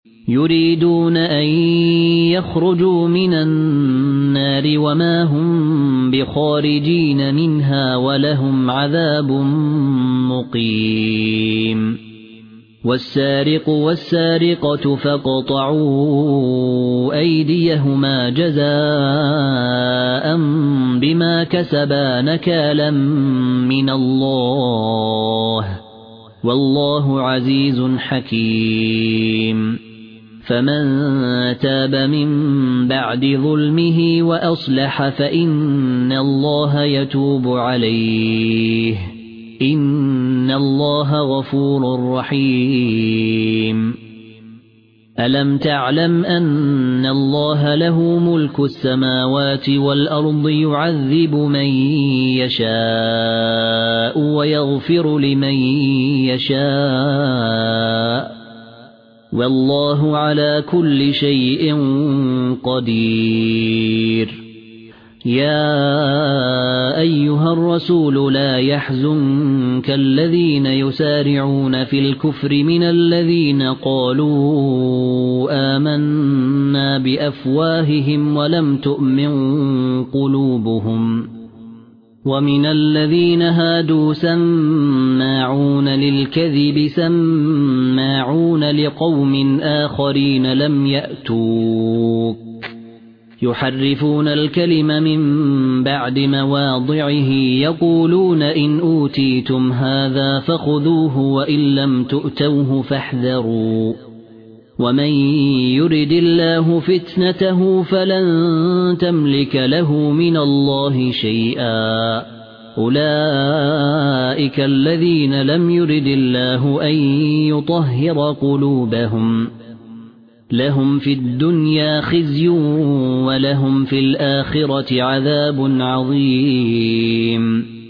يريدون أن يخرجوا من النار وما هم بخارجين منها ولهم عذاب مقيم والسارق والسارقة فاقطعوا أيديهما جزاء بما كسبا نكالا من الله والله عزيز حكيم فمن تاب من بعد ظلمه وأصلح فإن الله يتوب عليه إن الله غفور رحيم ألم تعلم أن الله له ملك السماوات والأرض يعذب من يشاء ويغفر لمن يشاء والله على كل شيء قدير يا أيها الرسول لا يحزنك الذين يسارعون في الكفر من الذين قالوا آمنا بأفواههم ولم تؤمن قلوبهم ومن الذين هادوا سماعون للكذب سماعون لقوم آخرين لم يأتوك يحرفون الكلم من بعد مواضعه يقولون إن أوتيتم هذا فخذوه وإن لم تؤتوه فاحذروا ومن يرد الله فتنته فلن تملك له من الله شيئا أولئك الذين لم يرد الله أن يطهر قلوبهم لهم في الدنيا خزي ولهم في الآخرة عذاب عظيم